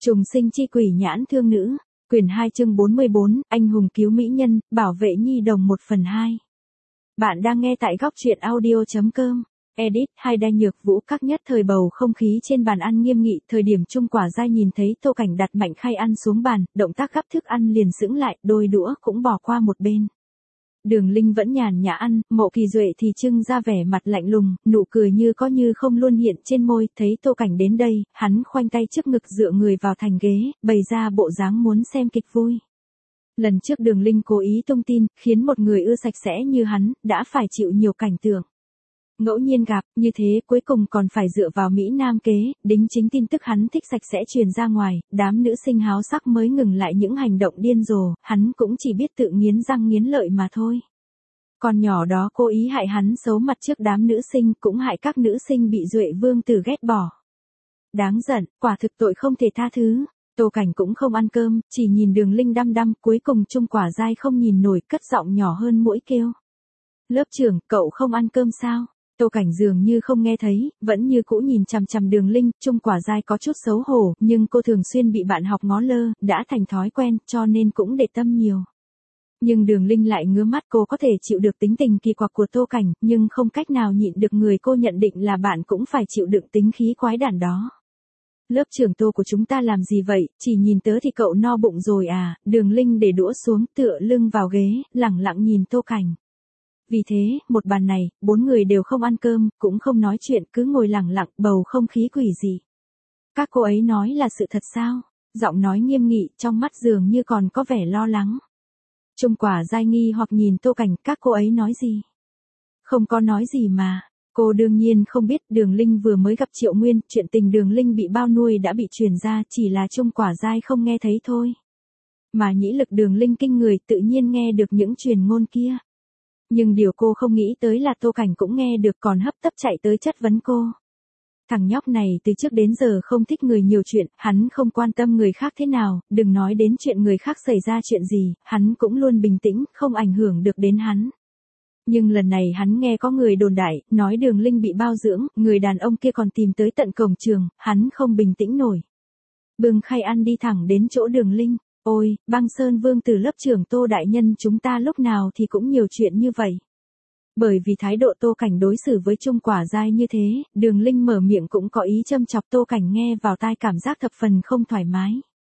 Trùng sinh chi quỷ nhãn thương nữ, quyển 2 chương 44, anh hùng cứu mỹ nhân, bảo vệ nhi đồng 1/2. Bạn đang nghe tại góc truyện audio.com. Edit, hai đai nhược vũ các nhất thời bầu không khí trên bàn ăn nghiêm nghị, thời điểm Trung Quả Giai nhìn thấy Tô Cảnh đặt mạnh khay ăn xuống bàn, động tác gắp thức ăn liền sững lại, đôi đũa cũng bỏ qua một bên. Đường Linh vẫn nhàn nhã ăn, Mộ Kỳ Duệ thì trưng ra vẻ mặt lạnh lùng, nụ cười như có như không luôn hiện trên môi, thấy Tô Cảnh đến đây, hắn khoanh tay trước ngực dựa người vào thành ghế, bày ra bộ dáng muốn xem kịch vui. Lần trước Đường Linh cố ý tung tin, khiến một người ưa sạch sẽ như hắn, đã phải chịu nhiều cảnh tượng. Ngẫu nhiên gặp, như thế cuối cùng còn phải dựa vào Mỹ Nam kế, đính chính tin tức hắn thích sạch sẽ truyền ra ngoài, đám nữ sinh háo sắc mới ngừng lại những hành động điên rồ, hắn cũng chỉ biết tự nghiến răng nghiến lợi mà thôi. Con nhỏ đó cố ý hại hắn xấu mặt trước đám nữ sinh, cũng hại các nữ sinh bị Duệ Vương Tử ghét bỏ. Đáng giận, quả thực tội không thể tha thứ. Tô Cảnh cũng không ăn cơm, chỉ nhìn Đường Linh đăm đăm, cuối cùng Trung Quả Giai không nhìn nổi, cất giọng nhỏ hơn mũi kêu. Lớp trưởng, cậu không ăn cơm sao? Tô Cảnh dường như không nghe thấy, vẫn như cũ nhìn chằm chằm Đường Linh, Trung Quả Giai có chút xấu hổ, nhưng cô thường xuyên bị bạn học ngó lơ, đã thành thói quen, cho nên cũng để tâm nhiều. Nhưng Đường Linh lại ngứa mắt, cô có thể chịu được tính tình kỳ quặc của Tô Cảnh, nhưng không cách nào nhịn được người cô nhận định là bạn cũng phải chịu đựng tính khí quái đản đó. Lớp trưởng Tô của chúng ta làm gì vậy, chỉ nhìn tớ thì cậu no bụng rồi à? Đường Linh để đũa xuống, tựa lưng vào ghế, lẳng lặng nhìn Tô Cảnh. Vì thế, một bàn này, 4 người đều không ăn cơm, cũng không nói chuyện, cứ ngồi lẳng lặng, bầu không khí quỷ dị. Các cô ấy nói là sự thật sao? Giọng nói nghiêm nghị, trong mắt dường như còn có vẻ lo lắng. Trung Quả Giai nghi hoặc nhìn Tô Cảnh, các cô ấy nói gì? Không có nói gì mà. Cô đương nhiên không biết, Đường Linh vừa mới gặp Triệu Nguyên, chuyện tình Đường Linh bị bao nuôi đã bị truyền ra, chỉ là Trung Quả Giai không nghe thấy thôi. Mà nhĩ lực Đường Linh kinh người, tự nhiên nghe được những truyền ngôn kia. Nhưng điều cô không nghĩ tới là Tô Cảnh cũng nghe được, còn hấp tấp chạy tới chất vấn cô. Thằng nhóc này từ trước đến giờ không thích người nhiều chuyện, hắn không quan tâm người khác thế nào, đừng nói đến chuyện người khác xảy ra chuyện gì, hắn cũng luôn bình tĩnh, không ảnh hưởng được đến hắn. Nhưng lần này hắn nghe có người đồn đại, nói Đường Linh bị bao dưỡng, người đàn ông kia còn tìm tới tận cổng trường, hắn không bình tĩnh nổi. Bưng khay ăn đi thẳng đến chỗ Đường Linh. Ôi, Băng Sơn Vương Tử lớp trưởng Tô đại nhân chúng ta lúc nào thì cũng nhiều chuyện như vậy. Bởi vì thái độ Tô Cảnh đối xử với Trung Quả Giai như thế, Đường Linh mở miệng cũng có ý châm chọc, Tô Cảnh nghe vào tai cảm giác thập phần không thoải mái.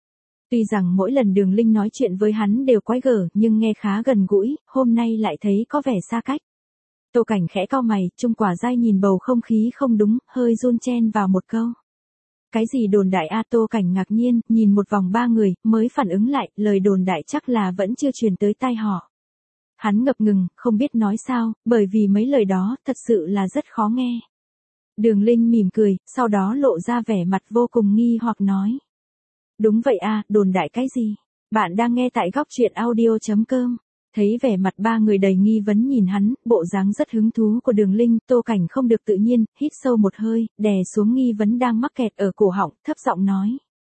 Tuy rằng mỗi lần Đường Linh nói chuyện với hắn đều quái gở, nhưng nghe khá gần gũi, hôm nay lại thấy có vẻ xa cách. Tô Cảnh khẽ cau mày, Trung Quả Giai nhìn bầu không khí không đúng, hơi run chen vào một câu. Cái gì đồn đại a? Tô Cảnh ngạc nhiên, nhìn một vòng 3 người, mới phản ứng lại, lời đồn đại chắc là vẫn chưa truyền tới tai họ. Hắn ngập ngừng, không biết nói sao, bởi vì mấy lời đó, thật sự là rất khó nghe. Đường Linh mỉm cười, sau đó lộ ra vẻ mặt vô cùng nghi hoặc nói. Đúng vậy a, đồn đại cái gì? Bạn đang nghe tại góc truyện audio.com. Thấy vẻ mặt 3 người đầy nghi vấn nhìn hắn, bộ dáng rất hứng thú của Đường Linh, Tô Cảnh không được tự nhiên, hít sâu một hơi, đè xuống nghi vấn đang mắc kẹt ở cổ họng, thấp giọng nói.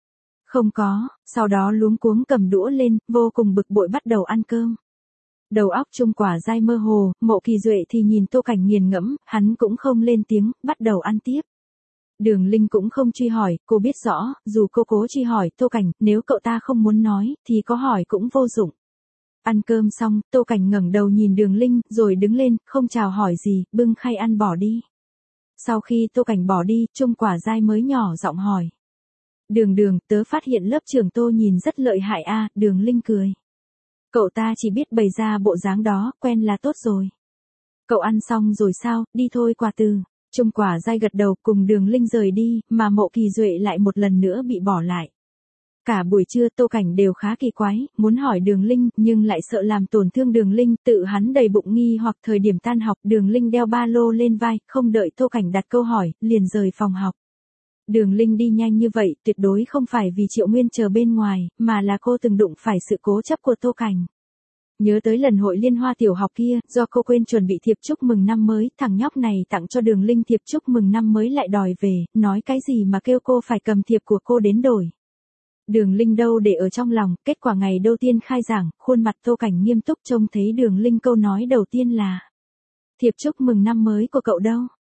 Không có, sau đó luống cuống cầm đũa lên, vô cùng bực bội bắt đầu ăn cơm. Đầu óc Trung Quả Giai mơ hồ, Mộ Kỳ Duệ thì nhìn Tô Cảnh nghiền ngẫm, hắn cũng không lên tiếng, bắt đầu ăn tiếp. Đường Linh cũng không truy hỏi, cô biết rõ, dù cô cố truy hỏi Tô Cảnh, nếu cậu ta không muốn nói, thì có hỏi cũng vô dụng. Ăn cơm xong, Tô Cảnh ngẩng đầu nhìn Đường Linh, rồi đứng lên, không chào hỏi gì, bưng khay ăn bỏ đi. Sau khi Tô Cảnh bỏ đi, Trung Quả Giai mới nhỏ giọng hỏi. Đường, tớ phát hiện lớp trưởng Tô nhìn rất lợi hại a. Đường Linh cười. Cậu ta chỉ biết bày ra bộ dáng đó, quen là tốt rồi. Cậu ăn xong rồi sao, đi thôi Quả Từ. Trung Quả Giai gật đầu, cùng Đường Linh rời đi, mà Mộ Kỳ Duệ lại một lần nữa bị bỏ lại. Cả buổi trưa Tô Cảnh đều khá kỳ quái, muốn hỏi Đường Linh, nhưng lại sợ làm tổn thương Đường Linh, tự hắn đầy bụng nghi hoặc thời điểm tan học, Đường Linh đeo ba lô lên vai, không đợi Tô Cảnh đặt câu hỏi, liền rời phòng học. Đường Linh đi nhanh như vậy, tuyệt đối không phải vì Triệu Nguyên chờ bên ngoài, mà là cô từng đụng phải sự cố chấp của Tô Cảnh. Nhớ tới lần hội liên hoa tiểu học kia, do cô quên chuẩn bị thiệp chúc mừng năm mới, thằng nhóc này tặng cho Đường Linh thiệp chúc mừng năm mới lại đòi về, nói cái gì mà kêu cô phải cầm thiệp của cô đến đổi. Đường Linh đâu để ở trong lòng, kết quả ngày đầu tiên khai giảng, khuôn mặt Tô Cảnh nghiêm túc, trông thấy Đường Linh câu nói đầu tiên là. Thiệp chúc mừng năm mới của cậu đâu?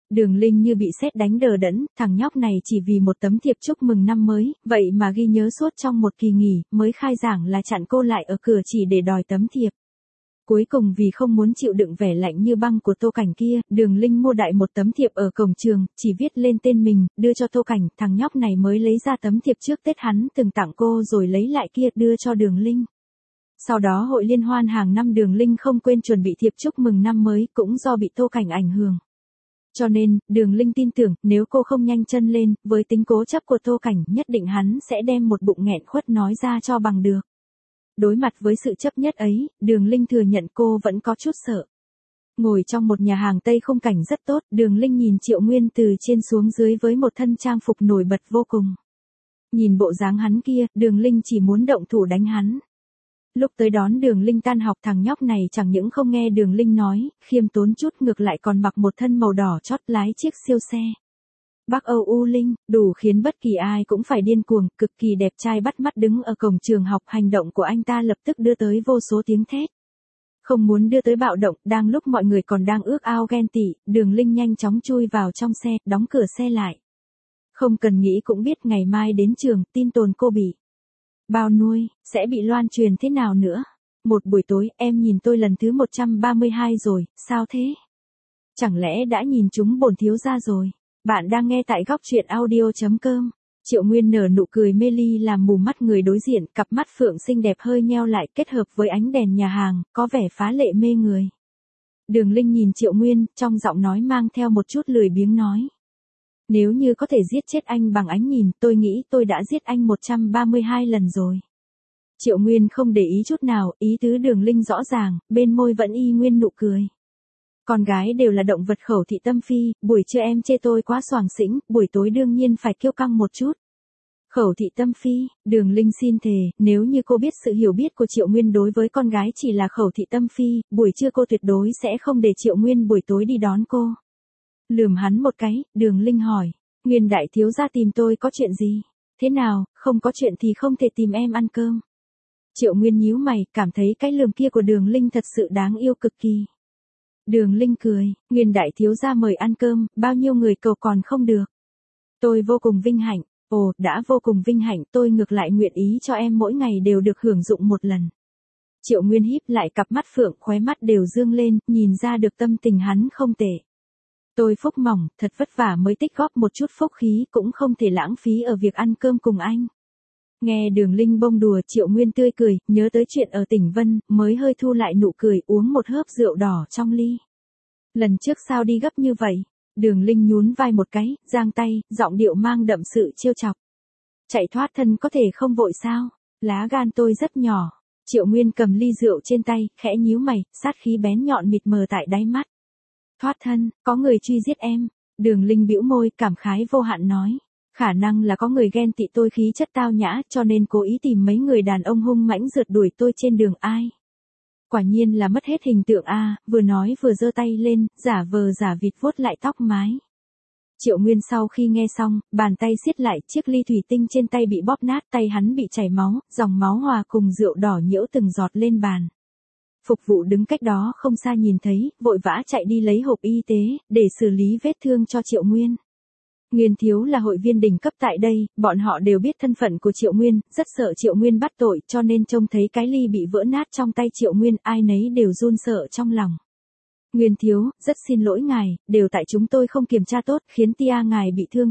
Đường Linh như bị sét đánh đờ đẫn, thằng nhóc này chỉ vì một tấm thiệp chúc mừng năm mới, vậy mà ghi nhớ suốt trong một kỳ nghỉ, mới khai giảng là chặn cô lại ở cửa chỉ để đòi tấm thiệp. Cuối cùng vì không muốn chịu đựng vẻ lạnh như băng của Tô Cảnh kia, Đường Linh mua đại một tấm thiệp ở cổng trường, chỉ viết lên tên mình, đưa cho Tô Cảnh, thằng nhóc này mới lấy ra tấm thiệp trước Tết hắn từng tặng cô rồi lấy lại kia đưa cho Đường Linh. Sau đó hội liên hoan hàng năm Đường Linh không quên chuẩn bị thiệp chúc mừng năm mới, cũng do bị Tô Cảnh ảnh hưởng. Cho nên, Đường Linh tin tưởng, nếu cô không nhanh chân lên, với tính cố chấp của Tô Cảnh, nhất định hắn sẽ đem một bụng nghẹn khuất nói ra cho bằng được. Đối mặt với sự chấp nhất ấy, Đường Linh thừa nhận cô vẫn có chút sợ. Ngồi trong một nhà hàng Tây khung cảnh rất tốt, Đường Linh nhìn Triệu Nguyên từ trên xuống dưới với một thân trang phục nổi bật vô cùng. Nhìn bộ dáng hắn kia, Đường Linh chỉ muốn động thủ đánh hắn. Lúc tới đón Đường Linh tan học, thằng nhóc này chẳng những không nghe Đường Linh nói, khiêm tốn chút ngược lại còn mặc một thân màu đỏ chót lái chiếc siêu xe. Bác Âu U Linh, đủ khiến bất kỳ ai cũng phải điên cuồng, cực kỳ đẹp trai bắt mắt đứng ở cổng trường học, hành động của anh ta lập tức đưa tới vô số tiếng thét. Không muốn đưa tới bạo động, đang lúc mọi người còn đang ước ao ghen tị, Đường Linh nhanh chóng chui vào trong xe, đóng cửa xe lại. Không cần nghĩ cũng biết ngày mai đến trường, tin tồn cô bị bao nuôi, sẽ bị loan truyền thế nào nữa. Một buổi tối, em nhìn tôi lần thứ 132 rồi, sao thế? Chẳng lẽ đã nhìn chúng bổn thiếu gia rồi? Bạn đang nghe tại góc truyện audio.com. Triệu Nguyên nở nụ cười mê ly làm mù mắt người đối diện, cặp mắt phượng xinh đẹp hơi nheo lại kết hợp với ánh đèn nhà hàng, có vẻ phá lệ mê người. Đường Linh nhìn Triệu Nguyên, trong giọng nói mang theo một chút lười biếng nói. Nếu như có thể giết chết anh bằng ánh nhìn, tôi nghĩ tôi đã giết anh 132 lần rồi. Triệu Nguyên không để ý chút nào, ý tứ Đường Linh rõ ràng, bên môi vẫn y nguyên nụ cười. Con gái đều là động vật khẩu thị tâm phi, buổi trưa em chê tôi quá xoàng xĩnh, buổi tối đương nhiên phải kiêu căng một chút. Khẩu thị tâm phi, Đường Linh xin thề, nếu như cô biết sự hiểu biết của Triệu Nguyên đối với con gái chỉ là khẩu thị tâm phi, buổi trưa cô tuyệt đối sẽ không để Triệu Nguyên buổi tối đi đón cô. Lườm hắn một cái, Đường Linh hỏi, Nguyên đại thiếu gia tìm tôi có chuyện gì? Thế nào, không có chuyện thì không thể tìm em ăn cơm. Triệu Nguyên nhíu mày, cảm thấy cái lườm kia của Đường Linh thật sự đáng yêu cực kỳ. Đường Linh cười, Nguyên đại thiếu gia mời ăn cơm, bao nhiêu người cầu còn không được. Tôi vô cùng vinh hạnh, ồ, đã vô cùng vinh hạnh, tôi ngược lại nguyện ý cho em mỗi ngày đều được hưởng dụng một lần. Triệu Nguyên híp lại cặp mắt phượng, khóe mắt đều dương lên, nhìn ra được tâm tình hắn không tệ. Tôi phúc mỏng, thật vất vả mới tích góp một chút phúc khí, cũng không thể lãng phí ở việc ăn cơm cùng anh. Nghe Đường Linh bông đùa, Triệu Nguyên tươi cười, nhớ tới chuyện ở tỉnh Vân, mới hơi thu lại nụ cười, uống một hớp rượu đỏ trong ly. Lần trước sao đi gấp như vậy? Đường Linh nhún vai một cái, giang tay, giọng điệu mang đậm sự trêu chọc. Chạy thoát thân có thể không vội sao? Lá gan tôi rất nhỏ. Triệu Nguyên cầm ly rượu trên tay, khẽ nhíu mày, sát khí bén nhọn mịt mờ tại đáy mắt. Thoát thân, có người truy giết em. Đường Linh bĩu môi, cảm khái vô hạn nói. Khả năng là có người ghen tị tôi khí chất tao nhã, cho nên cố ý tìm mấy người đàn ông hung mãnh rượt đuổi tôi trên đường ai. Quả nhiên là mất hết hình tượng a, vừa nói vừa giơ tay lên, giả vờ giả vịt vuốt lại tóc mái. Triệu Nguyên sau khi nghe xong, bàn tay siết lại, chiếc ly thủy tinh trên tay bị bóp nát, tay hắn bị chảy máu, dòng máu hòa cùng rượu đỏ nhiễu từng giọt lên bàn. Phục vụ đứng cách đó không xa nhìn thấy, vội vã chạy đi lấy hộp y tế, để xử lý vết thương cho Triệu Nguyên. Nguyên thiếu là hội viên đỉnh cấp tại đây, bọn họ đều biết thân phận của Triệu Nguyên, rất sợ Triệu Nguyên bắt tội, cho nên trông thấy cái ly bị vỡ nát trong tay Triệu Nguyên, ai nấy đều run sợ trong lòng. Nguyên thiếu, rất xin lỗi ngài, đều tại chúng tôi không kiểm tra tốt, khiến tia ngài bị thương,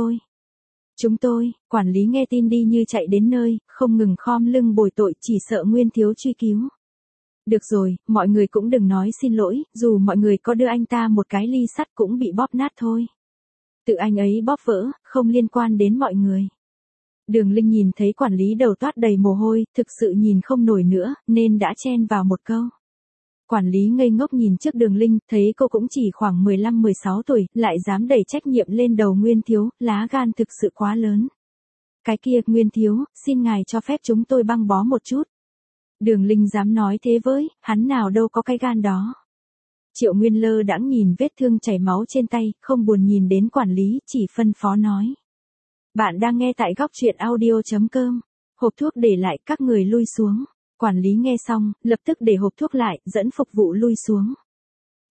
Chúng tôi, quản lý nghe tin đi như chạy đến nơi, không ngừng khom lưng bồi tội, chỉ sợ Nguyên thiếu truy cứu. Được rồi, mọi người cũng đừng nói xin lỗi, dù mọi người có đưa anh ta một cái ly sắt cũng bị bóp nát thôi. Tự anh ấy bóp vỡ, không liên quan đến mọi người. Đường Linh nhìn thấy quản lý đầu toát đầy mồ hôi, thực sự nhìn không nổi nữa, nên đã chen vào một câu. Quản lý ngây ngốc nhìn trước Đường Linh, thấy cô cũng chỉ khoảng 15-16 tuổi, lại dám đẩy trách nhiệm lên đầu Nguyên thiếu, lá gan thực sự quá lớn. Cái kia, Nguyên thiếu, xin ngài cho phép chúng tôi băng bó một chút. Đường Linh dám nói thế với, hắn nào đâu có cái gan đó. Triệu Nguyên lơ đãng nhìn vết thương chảy máu trên tay, không buồn nhìn đến quản lý, chỉ phân phó nói. Bạn đang nghe tại góc truyện audio.com. Hộp thuốc để lại, các người lui xuống. Quản lý nghe xong, lập tức để hộp thuốc lại, dẫn phục vụ lui xuống.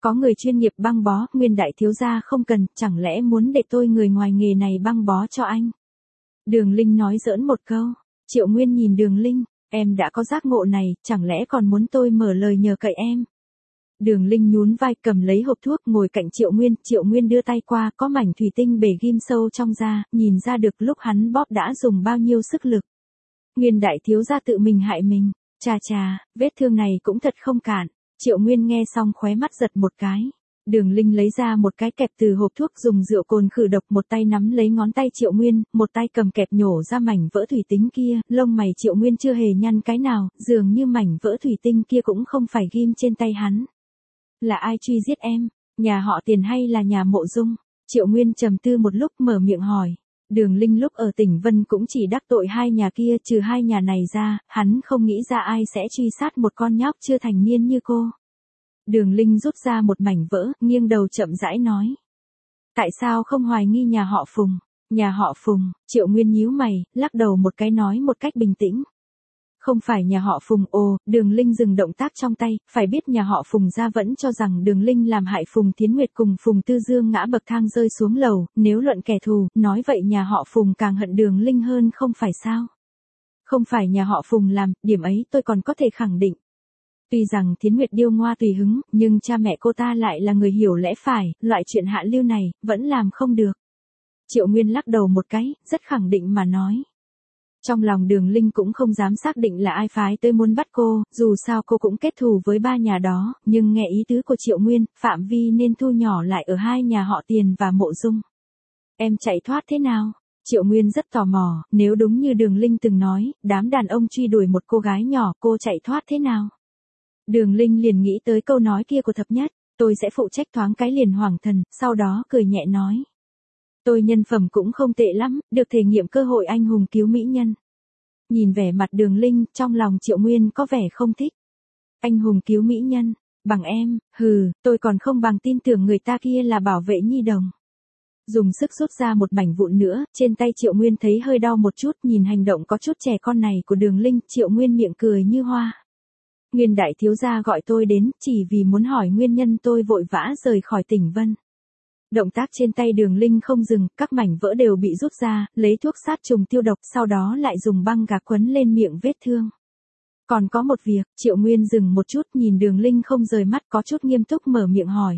Có người chuyên nghiệp băng bó, Nguyên đại thiếu gia không cần, chẳng lẽ muốn để tôi người ngoài nghề này băng bó cho anh? Đường Linh nói giỡn một câu. Triệu Nguyên nhìn Đường Linh, em đã có giác ngộ này, chẳng lẽ còn muốn tôi mở lời nhờ cậy em? Đường Linh nhún vai cầm lấy hộp thuốc ngồi cạnh Triệu Nguyên đưa tay qua, có mảnh thủy tinh bể ghim sâu trong da, nhìn ra được lúc hắn bóp đã dùng bao nhiêu sức lực. Nguyên đại thiếu gia tự mình hại mình, chà chà, vết thương này cũng thật không cạn. Triệu Nguyên nghe xong khóe mắt giật một cái. Đường Linh lấy ra một cái kẹp từ hộp thuốc dùng rượu cồn khử độc, một tay nắm lấy ngón tay Triệu Nguyên, một tay cầm kẹp nhổ ra mảnh vỡ thủy tinh kia, lông mày Triệu Nguyên chưa hề nhăn cái nào, dường như mảnh vỡ thủy tinh kia cũng không phải ghim trên tay hắn. Là ai truy giết em? Nhà họ Tiền hay là nhà Mộ Dung? Triệu Nguyên trầm tư một lúc mở miệng hỏi. Đường Linh lúc ở tỉnh Vân cũng chỉ đắc tội hai nhà kia, trừ hai nhà này ra, hắn không nghĩ ra ai sẽ truy sát một con nhóc chưa thành niên như cô. Đường Linh rút ra một mảnh vỡ, nghiêng đầu chậm rãi nói. Tại sao không hoài nghi nhà họ Phùng? Nhà họ Phùng, Triệu Nguyên nhíu mày, lắc đầu một cái nói một cách bình tĩnh. Không phải nhà họ Phùng. Ồ, Đường Linh dừng động tác trong tay, phải biết nhà họ Phùng gia vẫn cho rằng Đường Linh làm hại Phùng Thiến Nguyệt cùng Phùng Tư Dương ngã bậc thang rơi xuống lầu, nếu luận kẻ thù, nói vậy nhà họ Phùng càng hận Đường Linh hơn không phải sao? Không phải nhà họ Phùng làm, điểm ấy tôi còn có thể khẳng định. Tuy rằng Thiến Nguyệt điêu ngoa tùy hứng, nhưng cha mẹ cô ta lại là người hiểu lẽ phải, loại chuyện hạ lưu này, vẫn làm không được. Triệu Nguyên lắc đầu một cái, rất khẳng định mà nói. Trong lòng Đường Linh cũng không dám xác định là ai phái tới muốn bắt cô, dù sao cô cũng kết thù với ba nhà đó, nhưng nghe ý tứ của Triệu Nguyên, phạm vi nên thu nhỏ lại ở hai nhà họ Tiền và Mộ Dung. Em chạy thoát thế nào? Triệu Nguyên rất tò mò, nếu đúng như Đường Linh từng nói, đám đàn ông truy đuổi một cô gái nhỏ, cô chạy thoát thế nào? Đường Linh liền nghĩ tới câu nói kia của Thập Nhất, tôi sẽ phụ trách thoáng cái liền Hoàng Thần, sau đó cười nhẹ nói. Tôi nhân phẩm cũng không tệ lắm, được thể nghiệm cơ hội anh hùng cứu mỹ nhân. Nhìn vẻ mặt Đường Linh, trong lòng Triệu Nguyên có vẻ không thích. Anh hùng cứu mỹ nhân, bằng em, tôi còn không bằng tin tưởng người ta kia là bảo vệ nhi đồng. Dùng sức rút ra một mảnh vụn nữa, trên tay Triệu Nguyên thấy hơi đau một chút, nhìn hành động có chút trẻ con này của Đường Linh, Triệu Nguyên miệng cười như hoa. Nguyên đại thiếu gia gọi tôi đến, chỉ vì muốn hỏi nguyên nhân tôi vội vã rời khỏi tỉnh Vân. Động tác trên tay Đường Linh không dừng, các mảnh vỡ đều bị rút ra, lấy thuốc sát trùng tiêu độc, sau đó lại dùng băng gạc quấn lên miệng vết thương. Còn có một việc, Triệu Nguyên dừng một chút nhìn Đường Linh không rời mắt, có chút nghiêm túc mở miệng hỏi.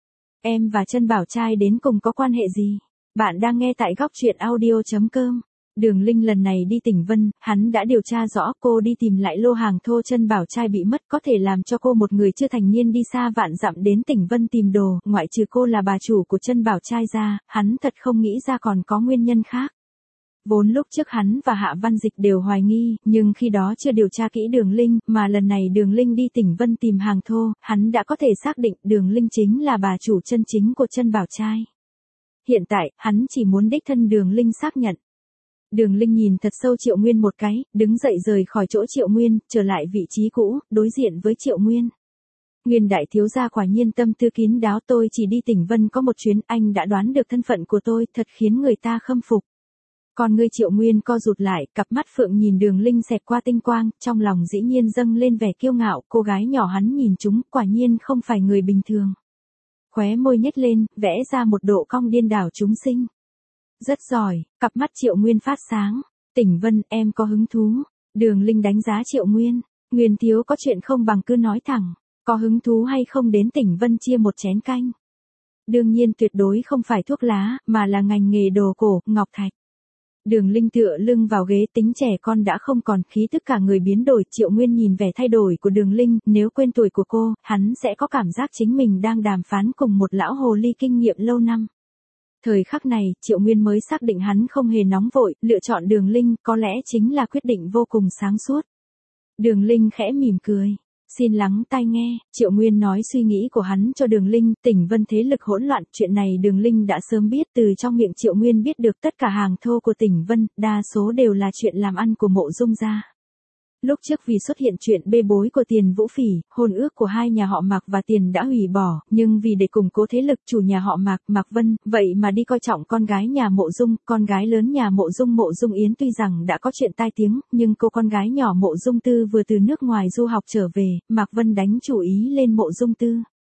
Em và Trân Bảo Trai đến cùng có quan hệ gì? Bạn đang nghe tại góc truyện audio.com. Đường Linh lần này đi tỉnh Vân, hắn đã điều tra rõ cô đi tìm lại lô hàng thô Trân Bảo Trai bị mất, có thể làm cho cô một người chưa thành niên đi xa vạn dặm đến tỉnh Vân tìm đồ, ngoại trừ cô là bà chủ của Trân Bảo Trai ra, hắn thật không nghĩ ra còn có nguyên nhân khác. Vốn lúc trước hắn và Hạ Văn Dịch đều hoài nghi, nhưng khi đó chưa điều tra kỹ Đường Linh, mà lần này Đường Linh đi tỉnh Vân tìm hàng thô, hắn đã có thể xác định Đường Linh chính là bà chủ chân chính của Trân Bảo Trai. Hiện tại, hắn chỉ muốn đích thân Đường Linh xác nhận. Đường Linh nhìn thật sâu Triệu Nguyên một cái, đứng dậy rời khỏi chỗ Triệu Nguyên, trở lại vị trí cũ, đối diện với Triệu Nguyên. Nguyên đại thiếu gia quả nhiên tâm tư kín đáo, tôi chỉ đi tỉnh Vân có một chuyến, anh đã đoán được thân phận của tôi, thật khiến người ta khâm phục. Còn người Triệu Nguyên co rụt lại, cặp mắt phượng nhìn Đường Linh xẹt qua tinh quang, trong lòng dĩ nhiên dâng lên vẻ kiêu ngạo, cô gái nhỏ hắn nhìn chúng, quả nhiên không phải người bình thường. Khóe môi nhếch lên, vẽ ra một độ cong điên đảo chúng sinh. Rất giỏi, cặp mắt Triệu Nguyên phát sáng. Tỉnh Vân, em có hứng thú? Đường Linh đánh giá Triệu Nguyên. Nguyên thiếu có chuyện không bằng cứ nói thẳng. Có hứng thú hay không đến tỉnh Vân chia một chén canh? Đương nhiên tuyệt đối không phải thuốc lá, mà là ngành nghề đồ cổ, ngọc thạch. Đường Linh tựa lưng vào ghế, tính trẻ con đã không còn, khí tức cả người biến đổi. Triệu Nguyên nhìn vẻ thay đổi của Đường Linh, nếu quên tuổi của cô, hắn sẽ có cảm giác chính mình đang đàm phán cùng một lão hồ ly kinh nghiệm lâu năm. Thời khắc này, Triệu Nguyên mới xác định hắn không hề nóng vội, lựa chọn Đường Linh, có lẽ chính là quyết định vô cùng sáng suốt. Đường Linh khẽ mỉm cười. Xin lắng tai nghe, Triệu Nguyên nói suy nghĩ của hắn cho Đường Linh, tỉnh Vân thế lực hỗn loạn, chuyện này Đường Linh đã sớm biết, từ trong miệng Triệu Nguyên biết được tất cả hàng thô của tỉnh Vân, đa số đều là chuyện làm ăn của Mộ Dung gia. Lúc trước vì xuất hiện chuyện bê bối của Tiền Vũ Phỉ, hôn ước của hai nhà họ Mạc và Tiền đã hủy bỏ, nhưng vì để củng cố thế lực chủ nhà họ Mạc, Mạc Vân, vậy mà đi coi trọng con gái nhà Mộ Dung, con gái lớn nhà Mộ Dung Yến tuy rằng đã có chuyện tai tiếng, nhưng cô con gái nhỏ Mộ Dung Tư vừa từ nước ngoài du học trở về, Mạc Vân đánh chủ ý lên Mộ Dung Tư.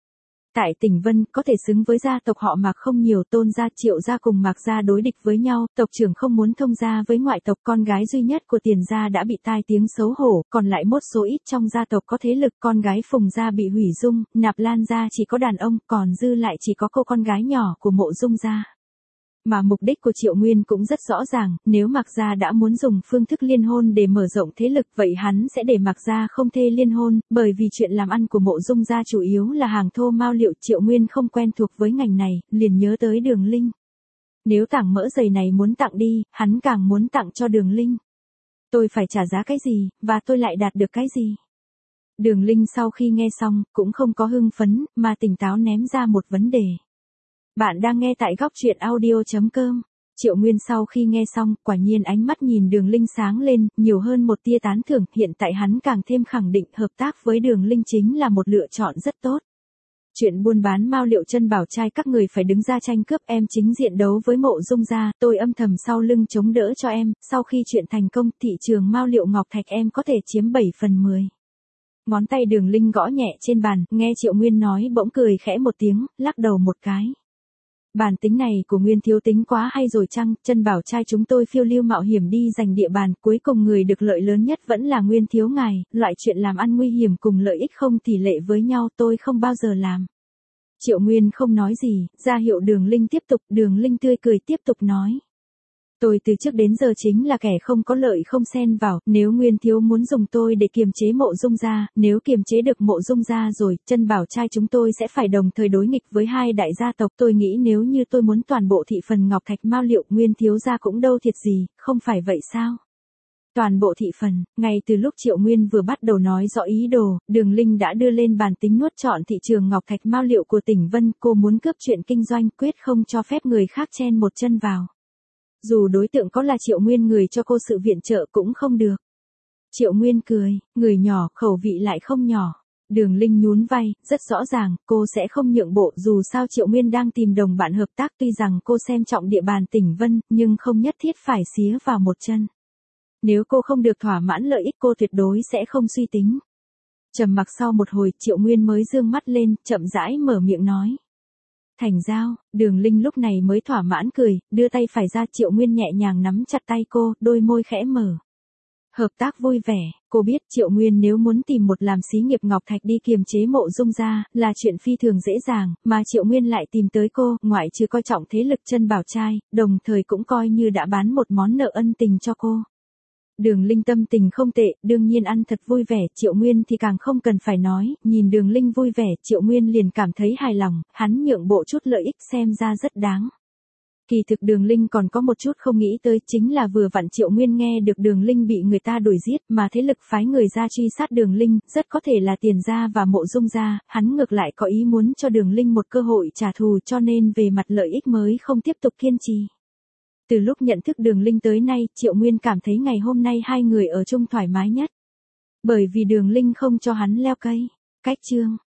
Tại tỉnh Vân, có thể xứng với gia tộc họ Mạc không nhiều, Tôn gia, Triệu gia cùng Mạc gia đối địch với nhau, tộc trưởng không muốn thông gia với ngoại tộc, con gái duy nhất của Tiền gia đã bị tai tiếng xấu hổ, còn lại một số ít trong gia tộc có thế lực, con gái Phùng gia bị hủy dung, Nạp Lan gia chỉ có đàn ông, còn dư lại chỉ có cô con gái nhỏ của Mộ Dung gia. Mà mục đích của Triệu Nguyên cũng rất rõ ràng, nếu Mạc gia đã muốn dùng phương thức liên hôn để mở rộng thế lực, vậy hắn sẽ để Mạc gia không thê liên hôn, bởi vì chuyện làm ăn của Mộ Dung gia chủ yếu là hàng thô mao liệu. Triệu Nguyên không quen thuộc với ngành này, liền nhớ tới Đường Linh. Nếu tảng mỡ dày này muốn tặng đi, hắn càng muốn tặng cho Đường Linh. Tôi phải trả giá cái gì, và tôi lại đạt được cái gì? Đường Linh sau khi nghe xong, cũng không có hưng phấn, mà tỉnh táo ném ra một vấn đề. Bạn đang nghe tại góc truyện audio.com. Triệu Nguyên sau khi nghe xong, quả nhiên ánh mắt nhìn Đường Linh sáng lên, nhiều hơn một tia tán thưởng, hiện tại hắn càng thêm khẳng định hợp tác với Đường Linh chính là một lựa chọn rất tốt. Chuyện buôn bán mao liệu chân bảo trai các người phải đứng ra tranh cướp, em chính diện đấu với Mộ Dung gia, tôi âm thầm sau lưng chống đỡ cho em, sau khi chuyện thành công, thị trường mao liệu ngọc thạch em có thể chiếm 7/10. Ngón tay Đường Linh gõ nhẹ trên bàn, nghe Triệu Nguyên nói bỗng cười khẽ một tiếng, lắc đầu một cái. Bản tính này của Nguyên thiếu tính quá hay rồi chăng, chân bảo trai chúng tôi phiêu lưu mạo hiểm đi giành địa bàn, cuối cùng người được lợi lớn nhất vẫn là Nguyên thiếu ngài, loại chuyện làm ăn nguy hiểm cùng lợi ích không tỷ lệ với nhau tôi không bao giờ làm. Triệu Nguyên không nói gì, ra hiệu Đường Linh tiếp tục, Đường Linh tươi cười tiếp tục nói. Tôi từ trước đến giờ chính là kẻ không có lợi không xen vào, nếu Nguyên thiếu muốn dùng tôi để kiềm chế Mộ Dung gia, nếu kiềm chế được Mộ Dung gia rồi, chân bảo trai chúng tôi sẽ phải đồng thời đối nghịch với hai đại gia tộc. Tôi nghĩ nếu như tôi muốn toàn bộ thị phần ngọc thạch mao liệu, Nguyên thiếu gia cũng đâu thiệt gì, không phải vậy sao? Toàn bộ thị phần, ngay từ lúc Triệu Nguyên vừa bắt đầu nói rõ ý đồ, Đường Linh đã đưa lên bàn tính nuốt trọn thị trường ngọc thạch mao liệu của tỉnh Vân, cô muốn cướp chuyện kinh doanh, quyết không cho phép người khác chen một chân vào. Dù đối tượng có là Triệu Nguyên người cho cô sự viện trợ cũng không được. Triệu Nguyên cười, người nhỏ, khẩu vị lại không nhỏ. Đường Linh nhún vai, rất rõ ràng, cô sẽ không nhượng bộ, dù sao Triệu Nguyên đang tìm đồng bạn hợp tác, tuy rằng cô xem trọng địa bàn tỉnh Vân, nhưng không nhất thiết phải xía vào một chân. Nếu cô không được thỏa mãn lợi ích cô tuyệt đối sẽ không suy tính. Trầm mặc sau một hồi, Triệu Nguyên mới dương mắt lên, chậm rãi mở miệng nói. Thành giao, Đường Linh lúc này mới thỏa mãn cười, đưa tay phải ra, Triệu Nguyên nhẹ nhàng nắm chặt tay cô, đôi môi khẽ mở. Hợp tác vui vẻ, cô biết Triệu Nguyên nếu muốn tìm một làm xí nghiệp ngọc thạch đi kiềm chế Mộ Dung gia, là chuyện phi thường dễ dàng, mà Triệu Nguyên lại tìm tới cô, ngoại trừ coi trọng thế lực chân bảo trai, đồng thời cũng coi như đã bán một món nợ ân tình cho cô. Đường Linh tâm tình không tệ, đương nhiên ăn thật vui vẻ, Triệu Nguyên thì càng không cần phải nói, nhìn Đường Linh vui vẻ, Triệu Nguyên liền cảm thấy hài lòng, hắn nhượng bộ chút lợi ích xem ra rất đáng. Kỳ thực Đường Linh còn có một chút không nghĩ tới, chính là vừa vặn Triệu Nguyên nghe được Đường Linh bị người ta đuổi giết, mà thế lực phái người ra truy sát Đường Linh, rất có thể là Tiền gia và Mộ Dung gia, hắn ngược lại có ý muốn cho Đường Linh một cơ hội trả thù, cho nên về mặt lợi ích mới không tiếp tục kiên trì. Từ lúc nhận thức Đường Linh tới nay, Triệu Nguyên cảm thấy ngày hôm nay hai người ở chung thoải mái nhất. Bởi vì Đường Linh không cho hắn leo cây. Cách chương